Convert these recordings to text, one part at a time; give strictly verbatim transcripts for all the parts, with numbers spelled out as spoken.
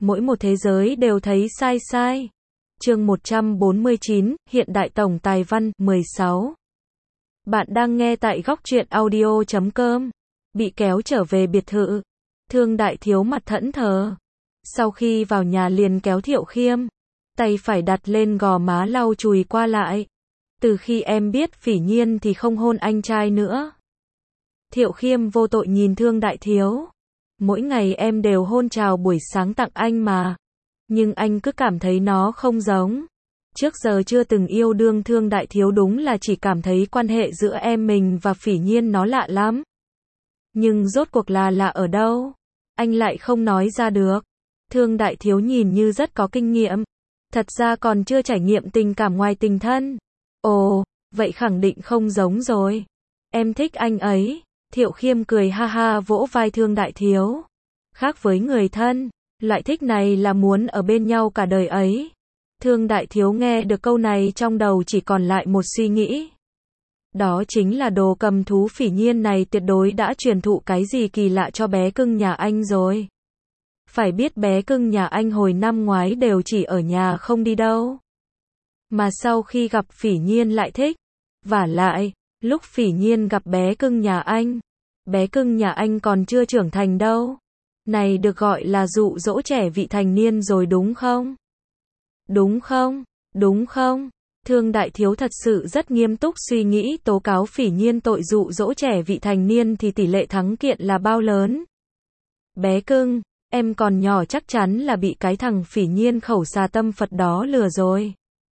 mỗi một thế giới đều thấy sai sai. Chương một trăm bốn mươi chín, Hiện đại tổng tài văn, mười sáu. Bạn đang nghe tại góc truyện audio chấm com. Bị kéo trở về biệt thự. Thương Đại Thiếu mặt thẫn thờ. Sau khi vào nhà liền kéo Thiệu Khiêm. Tay phải đặt lên gò má lau chùi qua lại. Từ khi em biết Phỉ Nhiên thì không hôn anh trai nữa. Thiệu Khiêm vô tội nhìn Thương Đại Thiếu. Mỗi ngày em đều hôn chào buổi sáng tặng anh mà. Nhưng anh cứ cảm thấy nó không giống. Trước giờ chưa từng yêu đương. Thương Đại Thiếu đúng là chỉ cảm thấy quan hệ giữa em mình và Phỉ Nhiên nó lạ lắm. Nhưng rốt cuộc là lạ ở đâu? Anh lại không nói ra được. Thương Đại Thiếu nhìn như rất có kinh nghiệm. Thật ra còn chưa trải nghiệm tình cảm ngoài tình thân. Ồ, vậy khẳng định không giống rồi. Em thích anh ấy. Thiệu Khiêm cười ha ha vỗ vai Thương Đại Thiếu. Khác với người thân, loại thích này là muốn ở bên nhau cả đời ấy. Thương Đại Thiếu nghe được câu này trong đầu chỉ còn lại một suy nghĩ. Đó chính là đồ cầm thú Phỉ Nhiên này tuyệt đối đã truyền thụ cái gì kỳ lạ cho bé cưng nhà anh rồi. Phải biết bé cưng nhà anh hồi năm ngoái đều chỉ ở nhà không đi đâu. Mà sau khi gặp Phỉ Nhiên lại thích. Vả lại, lúc Phỉ Nhiên gặp bé cưng nhà anh, bé cưng nhà anh còn chưa trưởng thành đâu. Này được gọi là dụ dỗ trẻ vị thành niên rồi đúng không? Đúng không? Đúng không? Thương Đại Thiếu thật sự rất nghiêm túc suy nghĩ tố cáo Phỉ Nhiên tội dụ dỗ trẻ vị thành niên thì tỷ lệ thắng kiện là bao lớn. Bé cưng, em còn nhỏ chắc chắn là bị cái thằng Phỉ Nhiên khẩu xà tâm Phật đó lừa rồi.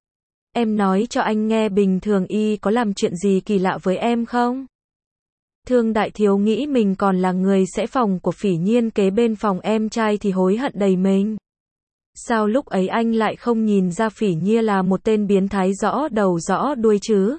Em nói cho anh nghe bình thường y có làm chuyện gì kỳ lạ với em không? Thương Đại Thiếu nghĩ mình còn là người sẽ phòng của Phỉ Nhiên kế bên phòng em trai thì hối hận đầy mình. Sao lúc ấy anh lại không nhìn ra Phỉ Nhiên là một tên biến thái rõ đầu rõ đuôi chứ?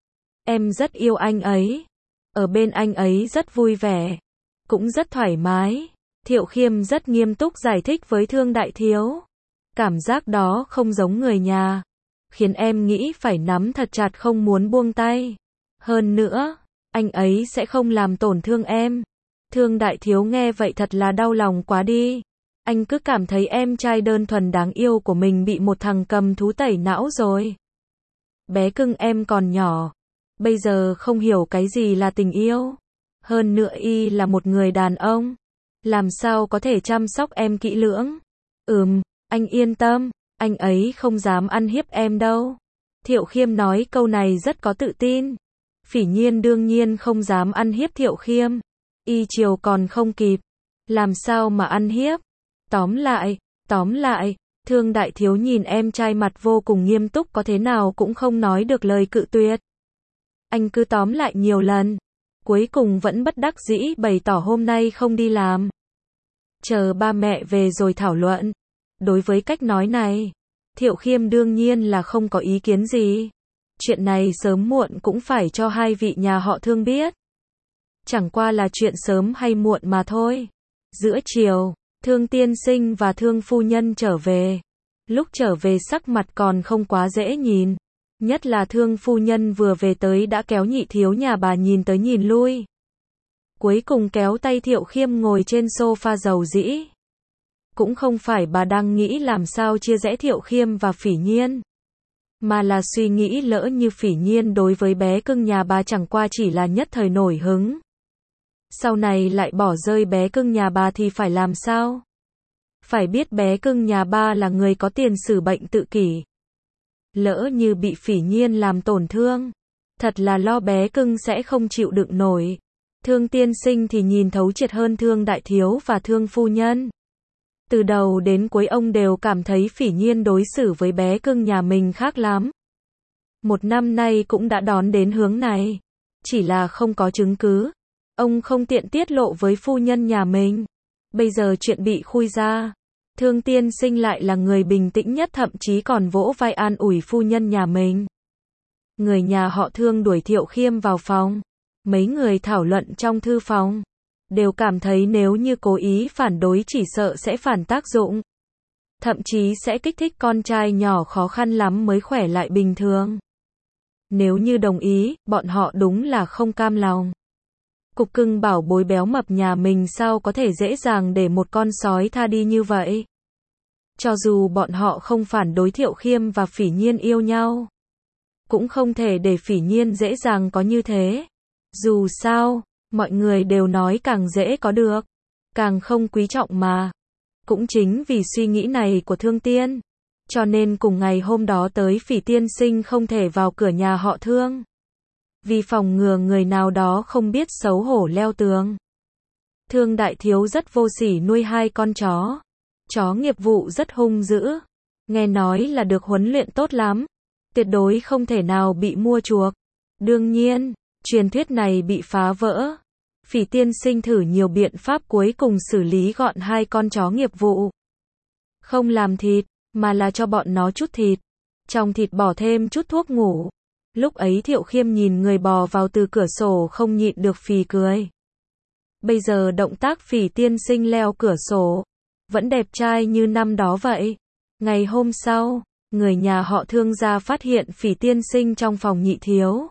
Em rất yêu anh ấy. Ở bên anh ấy rất vui vẻ. Cũng rất thoải mái. Thiệu Khiêm rất nghiêm túc giải thích với Thương Đại Thiếu. Cảm giác đó không giống người nhà. Khiến em nghĩ phải nắm thật chặt không muốn buông tay. Hơn nữa, anh ấy sẽ không làm tổn thương em. Thương Đại Thiếu nghe vậy thật là đau lòng quá đi. Anh cứ cảm thấy em trai đơn thuần đáng yêu của mình bị một thằng cầm thú tẩy não rồi. Bé cưng em còn nhỏ. Bây giờ không hiểu cái gì là tình yêu. Hơn nữa y là một người đàn ông. Làm sao có thể chăm sóc em kỹ lưỡng. Ừm, anh yên tâm. Anh ấy không dám ăn hiếp em đâu. Thiệu Khiêm nói câu này rất có tự tin. Phỉ Nhiên đương nhiên không dám ăn hiếp Thiệu Khiêm. Y chiều còn không kịp. Làm sao mà ăn hiếp? Tóm lại, tóm lại, Thương Đại Thiếu nhìn em trai mặt vô cùng nghiêm túc có thế nào cũng không nói được lời cự tuyệt. Anh cứ tóm lại nhiều lần. Cuối cùng vẫn bất đắc dĩ bày tỏ hôm nay không đi làm. Chờ ba mẹ về rồi thảo luận. Đối với cách nói này, Thiệu Khiêm đương nhiên là không có ý kiến gì. Chuyện này sớm muộn cũng phải cho hai vị nhà họ Thương biết. Chẳng qua là chuyện sớm hay muộn mà thôi. Giữa chiều, Thương tiên sinh và Thương phu nhân trở về. Lúc trở về sắc mặt còn không quá dễ nhìn. Nhất là Thương phu nhân vừa về tới đã kéo Nhị Thiếu nhà bà nhìn tới nhìn lui. Cuối cùng kéo tay Thiệu Khiêm ngồi trên sofa dầu dĩ. Cũng không phải bà đang nghĩ làm sao chia rẽ Thiệu Khiêm và Phỉ Nhiên. Mà là suy nghĩ lỡ như Phỉ Nhiên đối với bé cưng nhà bà chẳng qua chỉ là nhất thời nổi hứng. Sau này lại bỏ rơi bé cưng nhà bà thì phải làm sao? Phải biết bé cưng nhà bà là người có tiền sử bệnh tự kỷ. Lỡ như bị Phỉ Nhiên làm tổn thương. Thật là lo bé cưng sẽ không chịu đựng nổi. Thương tiên sinh thì nhìn thấu triệt hơn Thương Đại Thiếu và Thương phu nhân. Từ đầu đến cuối ông đều cảm thấy Phỉ Nhiên đối xử với bé cưng nhà mình khác lắm. Một năm nay cũng đã đón đến hướng này. Chỉ là không có chứng cứ. Ông không tiện tiết lộ với phu nhân nhà mình. Bây giờ chuyện bị khui ra. Thương tiên sinh lại là người bình tĩnh nhất thậm chí còn vỗ vai an ủi phu nhân nhà mình. Người nhà họ Thương đuổi Thiệu Khiêm vào phòng. Mấy người thảo luận trong thư phòng. Đều cảm thấy nếu như cố ý phản đối chỉ sợ sẽ phản tác dụng. Thậm chí sẽ kích thích con trai nhỏ khó khăn lắm mới khỏe lại bình thường. Nếu như đồng ý, bọn họ đúng là không cam lòng. Cục cưng bảo bối béo mập nhà mình sao có thể dễ dàng để một con sói tha đi như vậy. Cho dù bọn họ không phản đối Thiệu Khiêm và Phỉ Nhiên yêu nhau, cũng không thể để Phỉ Nhiên dễ dàng có như thế. Dù sao, mọi người đều nói càng dễ có được, càng không quý trọng mà. Cũng chính vì suy nghĩ này của Thương Tiên, cho nên cùng ngày hôm đó tới Phỉ tiên sinh không thể vào cửa nhà họ Thương. Vì phòng ngừa người nào đó không biết xấu hổ leo tường. Thương đại thiếu rất vô sỉ nuôi hai con chó. Chó nghiệp vụ rất hung dữ. Nghe nói là được huấn luyện tốt lắm. Tuyệt đối không thể nào bị mua chuộc. Đương nhiên, truyền thuyết này bị phá vỡ. Phỉ tiên sinh thử nhiều biện pháp cuối cùng xử lý gọn hai con chó nghiệp vụ. Không làm thịt, mà là cho bọn nó chút thịt. Trong thịt bỏ thêm chút thuốc ngủ. Lúc ấy Thiệu Khiêm nhìn người bò vào từ cửa sổ không nhịn được phì cười. Bây giờ động tác Phỉ tiên sinh leo cửa sổ, vẫn đẹp trai như năm đó vậy. Ngày hôm sau, người nhà họ Thương gia phát hiện Phỉ tiên sinh trong phòng nhị thiếu.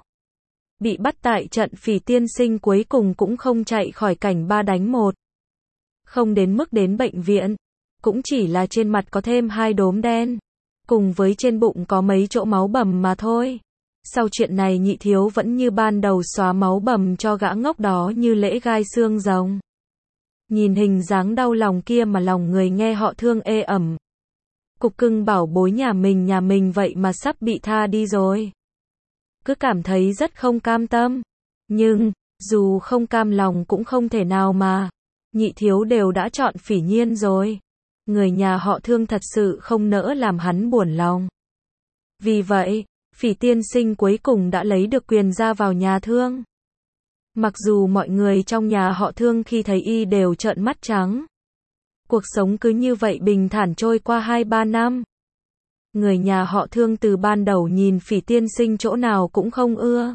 Bị bắt tại trận. Phỉ tiên sinh cuối cùng cũng không chạy khỏi cảnh ba đánh một. Không đến mức đến bệnh viện, cũng chỉ là trên mặt có thêm hai đốm đen, cùng với trên bụng có mấy chỗ máu bầm mà thôi. Sau chuyện này nhị thiếu vẫn như ban đầu xóa máu bầm cho gã ngốc đó như lễ gai xương rồng. Nhìn hình dáng đau lòng kia mà lòng người nghe họ Thương ê ẩm. Cục cưng bảo bối nhà mình nhà mình vậy mà sắp bị tha đi rồi. Cứ cảm thấy rất không cam tâm. Nhưng, dù không cam lòng cũng không thể nào mà. Nhị thiếu đều đã chọn Phỉ Nhiên rồi. Người nhà họ Thương thật sự không nỡ làm hắn buồn lòng. Vì vậy, Phỉ tiên sinh cuối cùng đã lấy được quyền ra vào nhà Thương. Mặc dù mọi người trong nhà họ Thương khi thấy y đều trợn mắt trắng. Cuộc sống cứ như vậy bình thản trôi qua hai ba năm. Người nhà họ Thương từ ban đầu nhìn Phỉ tiên sinh chỗ nào cũng không ưa.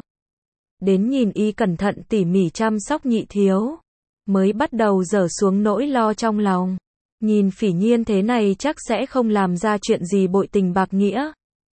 Đến nhìn y cẩn thận tỉ mỉ chăm sóc nhị thiếu, mới bắt đầu dở xuống nỗi lo trong lòng. Nhìn Phỉ Nhiên thế này chắc sẽ không làm ra chuyện gì bội tình bạc nghĩa.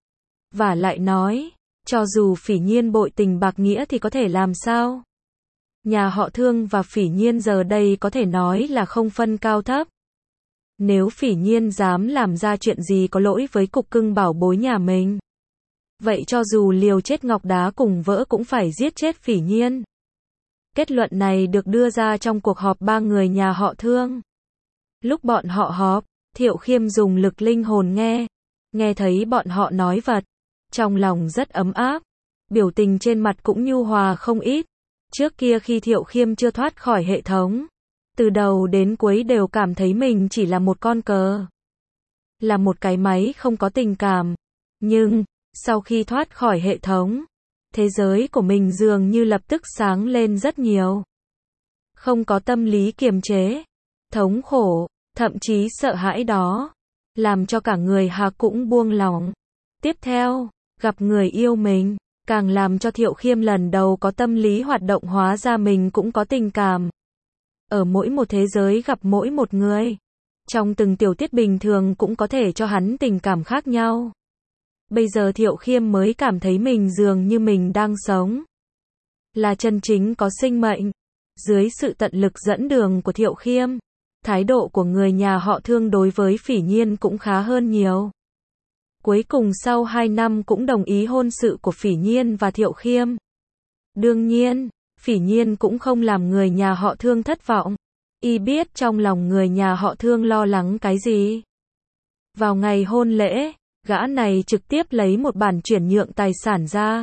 Và lại nói, cho dù Phỉ Nhiên bội tình bạc nghĩa thì có thể làm sao? Nhà họ Thương và Phỉ Nhiên giờ đây có thể nói là không phân cao thấp. Nếu Phỉ Nhiên dám làm ra chuyện gì có lỗi với cục cưng bảo bối nhà mình, vậy cho dù liều chết ngọc đá cùng vỡ cũng phải giết chết Phỉ Nhiên. Kết luận này được đưa ra trong cuộc họp ba người nhà họ Thương. Lúc bọn họ họp, Thiệu Khiêm dùng lực linh hồn nghe, nghe thấy bọn họ nói vật, trong lòng rất ấm áp, biểu tình trên mặt cũng nhu hòa không ít. Trước kia khi Thiệu Khiêm chưa thoát khỏi hệ thống, từ đầu đến cuối đều cảm thấy mình chỉ là một con cờ, là một cái máy không có tình cảm. Nhưng, sau khi thoát khỏi hệ thống, thế giới của mình dường như lập tức sáng lên rất nhiều. Không có tâm lý kiềm chế, thống khổ, thậm chí sợ hãi đó, làm cho cả người Hà cũng buông lỏng. Tiếp theo, gặp người yêu mình, càng làm cho Thiệu Khiêm lần đầu có tâm lý hoạt động hóa ra mình cũng có tình cảm. Ở mỗi một thế giới gặp mỗi một người, trong từng tiểu tiết bình thường cũng có thể cho hắn tình cảm khác nhau. Bây giờ Thiệu Khiêm mới cảm thấy mình dường như mình đang sống, là chân chính có sinh mệnh. Dưới sự tận lực dẫn đường của Thiệu Khiêm, thái độ của người nhà họ Thương đối với Phỉ Nhiên cũng khá hơn nhiều. Cuối cùng sau hai năm cũng đồng ý hôn sự của Phỉ Nhiên và Thiệu Khiêm. Đương nhiên, Phỉ Nhiên cũng không làm người nhà họ Thương thất vọng. Y biết trong lòng người nhà họ Thương lo lắng cái gì. Vào ngày hôn lễ, gã này trực tiếp lấy một bản chuyển nhượng tài sản ra.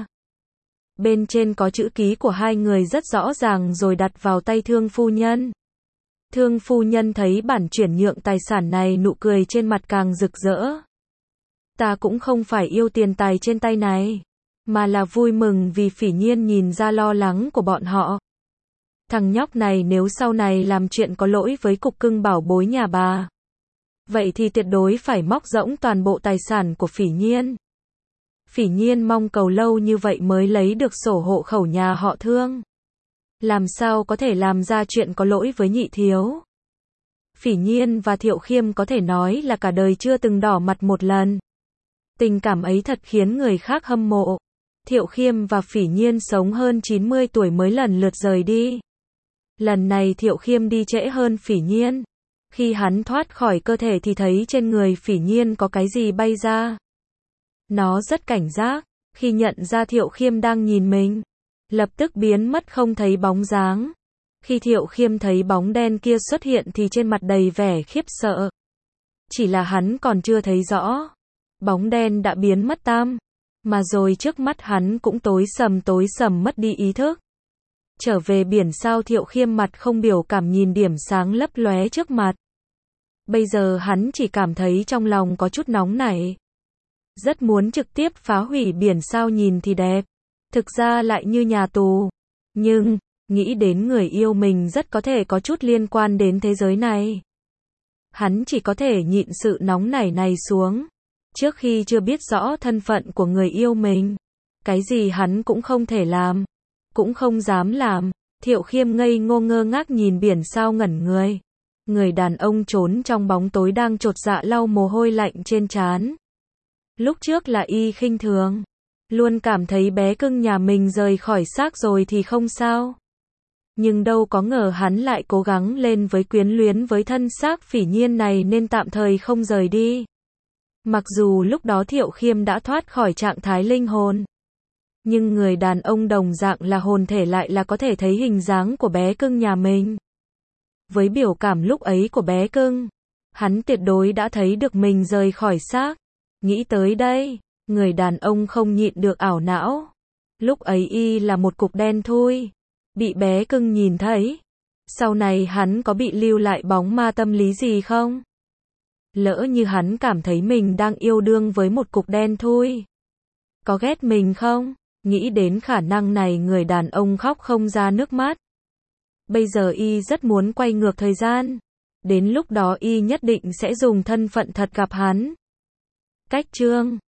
Bên trên có chữ ký của hai người rất rõ ràng rồi đặt vào tay Thương phu nhân. Thương phu nhân thấy bản chuyển nhượng tài sản này nụ cười trên mặt càng rực rỡ. Ta cũng không phải yêu tiền tài trên tay này, mà là vui mừng vì Phỉ Nhiên nhìn ra lo lắng của bọn họ. Thằng nhóc này nếu sau này làm chuyện có lỗi với cục cưng bảo bối nhà bà, vậy thì tuyệt đối phải móc rỗng toàn bộ tài sản của Phỉ Nhiên. Phỉ Nhiên mong cầu lâu như vậy mới lấy được sổ hộ khẩu nhà họ Thương. Làm sao có thể làm ra chuyện có lỗi với nhị thiếu. Phỉ Nhiên và Thiệu Khiêm có thể nói là cả đời chưa từng đỏ mặt một lần. Tình cảm ấy thật khiến người khác hâm mộ. Thiệu Khiêm và Phỉ Nhiên sống hơn chín mươi tuổi mới lần lượt rời đi. Lần này Thiệu Khiêm đi trễ hơn Phỉ Nhiên. Khi hắn thoát khỏi cơ thể thì thấy trên người Phỉ Nhiên có cái gì bay ra. Nó rất cảnh giác, khi nhận ra Thiệu Khiêm đang nhìn mình, lập tức biến mất không thấy bóng dáng. Khi Thiệu Khiêm thấy bóng đen kia xuất hiện thì trên mặt đầy vẻ khiếp sợ. Chỉ là hắn còn chưa thấy rõ, bóng đen đã biến mất tăm, mà rồi trước mắt hắn cũng tối sầm tối sầm mất đi ý thức. Trở về biển sao Thiệu Khiêm mặt không biểu cảm nhìn điểm sáng lấp lóe trước mặt. Bây giờ hắn chỉ cảm thấy trong lòng có chút nóng nảy. Rất muốn trực tiếp phá hủy biển sao nhìn thì đẹp. Thực ra lại như nhà tù. Nhưng, nghĩ đến người yêu mình rất có thể có chút liên quan đến thế giới này. Hắn chỉ có thể nhịn sự nóng nảy này xuống. Trước khi chưa biết rõ thân phận của người yêu mình, cái gì hắn cũng không thể làm, cũng không dám làm. Thiệu Khiêm ngây ngô ngơ ngác nhìn biển sao ngẩn người. Người đàn ông trốn trong bóng tối đang chột dạ lau mồ hôi lạnh trên trán. Lúc trước là y khinh thường, luôn cảm thấy bé cưng nhà mình rời khỏi xác rồi thì không sao. Nhưng đâu có ngờ hắn lại cố gắng lên với quyến luyến với thân xác Phỉ Nhiên này nên tạm thời không rời đi. Mặc dù lúc đó Thiệu Khiêm đã thoát khỏi trạng thái linh hồn, nhưng người đàn ông đồng dạng là hồn thể lại là có thể thấy hình dáng của bé cưng nhà mình. Với biểu cảm lúc ấy của bé cưng, hắn tuyệt đối đã thấy được mình rời khỏi xác. Nghĩ tới đây, người đàn ông không nhịn được ảo não. Lúc ấy y là một cục đen thui, bị bé cưng nhìn thấy. Sau này hắn có bị lưu lại bóng ma tâm lý gì không? Lỡ như hắn cảm thấy mình đang yêu đương với một cục đen thui, có ghét mình không? Nghĩ đến khả năng này người đàn ông khóc không ra nước mắt. Bây giờ y rất muốn quay ngược thời gian. Đến lúc đó y nhất định sẽ dùng thân phận thật gặp hắn. Cách chương